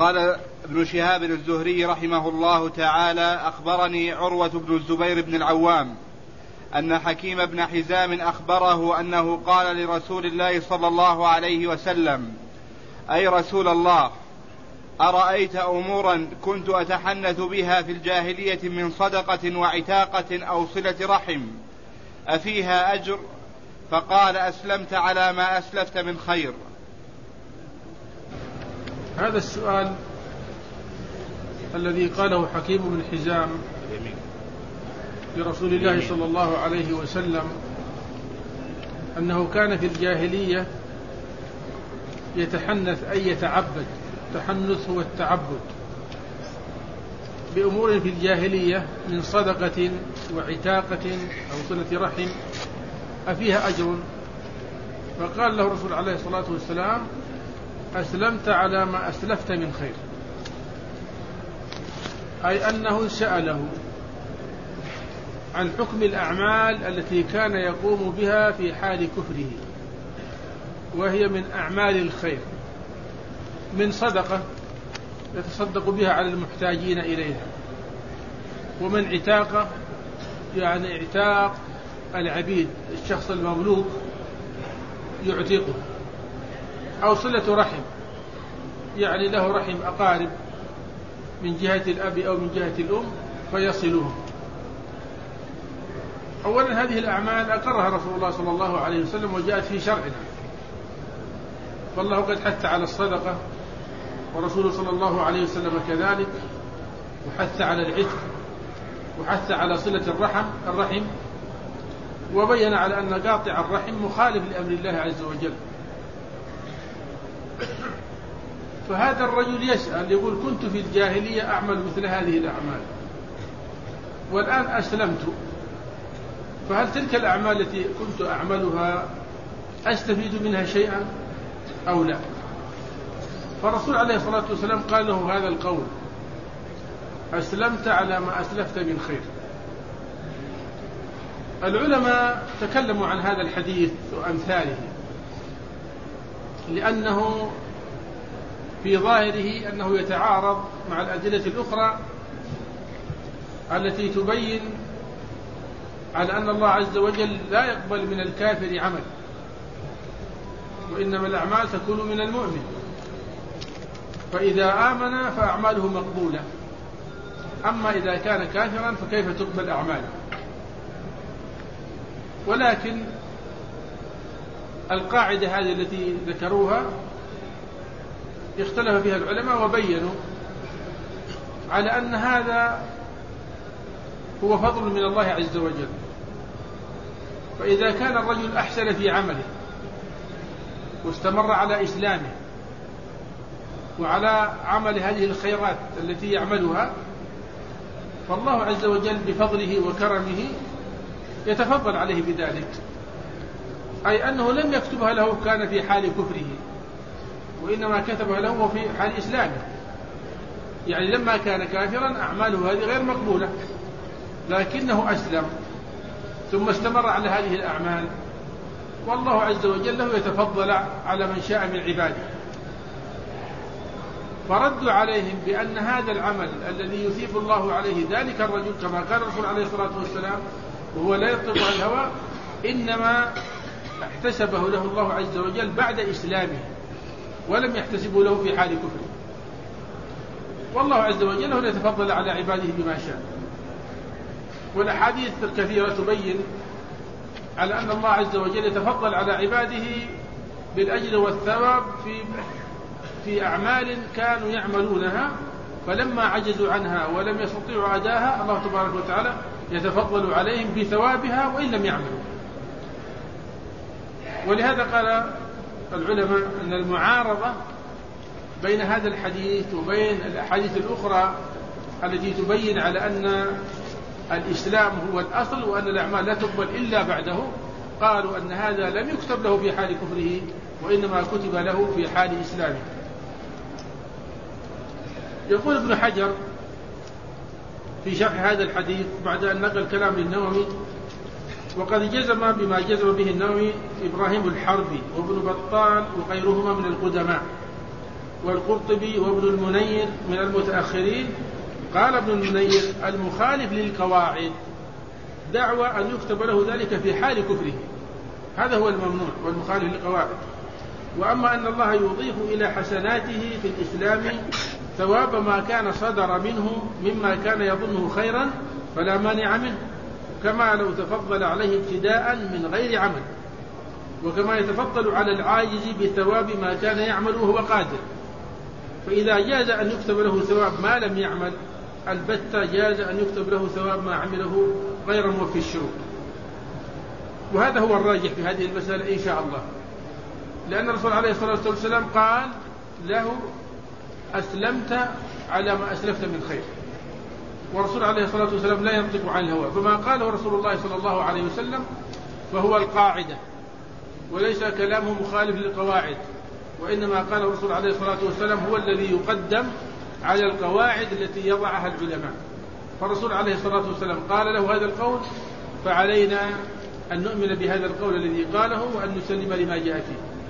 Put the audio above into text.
قال ابن شهاب الزهري رحمه الله تعالى: أخبرني عروة بن الزبير بن العوام أن حكيم بن حزام أخبره أنه قال لرسول الله صلى الله عليه وسلم: أي رسول الله، أرأيت أمورا كنت أتحنث بها في الجاهلية من صدقة وعتاقة أو صلة رحم أفيها أجر؟ فقال: أسلمت على ما أسلفت من خير. هذا السؤال الذي قاله حكيم بن حزام لرسول الله صلى الله عليه وسلم أنه كان في الجاهلية يتحنث أي يتعبد، التحنث هو التعبد بأمور في الجاهلية من صدقة وعتاقة أو صلة رحم أفيها أجر؟ فقال له الرسول عليه الصلاة والسلام: أسلمت على ما أسلفت من خير، أي أنه سأله عن حكم الأعمال التي كان يقوم بها في حال كفره، وهي من أعمال الخير، من صدقة يتصدق بها على المحتاجين إليها، ومن عتاقة يعني اعتاق العبيد، الشخص المملوك يعتقه، أو صلة رحم يعني له رحم أقارب من جهة الأب أو من جهة الأم فيصلهم. أولا هذه الأعمال أقرها رسول الله صلى الله عليه وسلم وجاءت في شرعنا، فالله قد حث على الصدقة، ورسوله صلى الله عليه وسلم كذلك، وحث على العتق، وحث على صلة الرحم، وبين على أن قاطع الرحم مخالف لأمر الله عز وجل. فهذا الرجل يسأل يقول: كنت في الجاهلية أعمل مثل هذه الأعمال والآن أسلمت، فهل تلك الأعمال التي كنت أعملها أستفيد منها شيئا أو لا؟ فالرسول عليه الصلاة والسلام قال له هذا القول: أسلمت على ما أسلفت من خير. العلماء تكلموا عن هذا الحديث وأمثاله، لأنه في ظاهره أنه يتعارض مع الأدلة الأخرى التي تبين على أن الله عز وجل لا يقبل من الكافر عمل، وإنما الأعمال تكون من المؤمن، فإذا آمن فأعماله مقبولة، أما إذا كان كافرا فكيف تقبل أعماله؟ ولكن القاعدة هذه التي ذكروها اختلف فيها العلماء وبينوا على أن هذا هو فضل من الله عز وجل. فإذا كان الرجل أحسن في عمله واستمر على إسلامه وعلى عمل هذه الخيرات التي يعملها، فالله عز وجل بفضله وكرمه يتفضل عليه بذلك، أي أنه لم يكتبها له كان في حال كفره، وإنما كتبها له في حال إسلامه. يعني لما كان كافرا أعماله هذه غير مقبولة، لكنه أسلم ثم استمر على هذه الأعمال، والله عز وجل له يتفضل على من شاء من عباده. فردوا عليهم بأن هذا العمل الذي يثيب الله عليه ذلك الرجل، كما قال الرسول عليه الصلاة والسلام وهو لا يطلق عن الهوى، إنما احتسبه له الله عز وجل بعد إسلامه، ولم يحتسبه له في حال كفره. والله عز وجل له يتفضل على عباده بما شاء. والأحاديث الكثيرة تبين على أن الله عز وجل يتفضل على عباده بالأجر والثواب في أعمال كانوا يعملونها، فلما عجزوا عنها ولم يستطيعوا أداها الله تبارك وتعالى يتفضل عليهم بثوابها وإن لم يعملوا. ولهذا قال العلماء أن المعارضة بين هذا الحديث وبين الأحاديث الأخرى التي تبين على أن الإسلام هو الأصل وأن الأعمال لا تقبل إلا بعده، قالوا أن هذا لم يكتب له في حال كفره، وإنما كتب له في حال إسلامه. يقول ابن حجر في شرح هذا الحديث بعد أن نقل كلام النووي: وقد جزم بما جزم به النووي إبراهيم الحربي وابن بطال وغيرهما من القدماء والقرطبي وابن المنير من المتأخرين. قال ابن المنير: المخالف للقواعد دعوى أن يكتب له ذلك في حال كفره، هذا هو الممنوع والمخالف للقواعد. وأما أن الله يضيف إلى حسناته في الإسلام ثواب ما كان صدر منه مما كان يظنه خيرا فلا مانع منه، كما لو تفضل عليه ابتداء من غير عمل، وكما يتفضل على العاجز بثواب ما كان يعمل وهو قادر. فإذا جاز أن يكتب له ثواب ما لم يعمل البتة، جاز أن يكتب له ثواب ما عمله غير موفي الشروط. وهذا هو الراجح في هذه المسألة إن شاء الله، لأن الرسول عليه الصلاة والسلام قال له: أسلمت على ما أسلفت من خير. والرسول عليه الصلاة والسلام لا ينطق عن الهوى، فما قاله رسول الله صلى الله عليه وسلم فهو القاعدة وليس كلامه مخالف للقواعد، وإنما قال الرسول عليه الصلاة والسلام هو الذي يقدم على القواعد التي يضعها العلماء. فالرسول عليه الصلاة والسلام قال له هذا القول، فعلينا أن نؤمن بهذا القول الذي قاله وأن نسلم لما جاء فيه.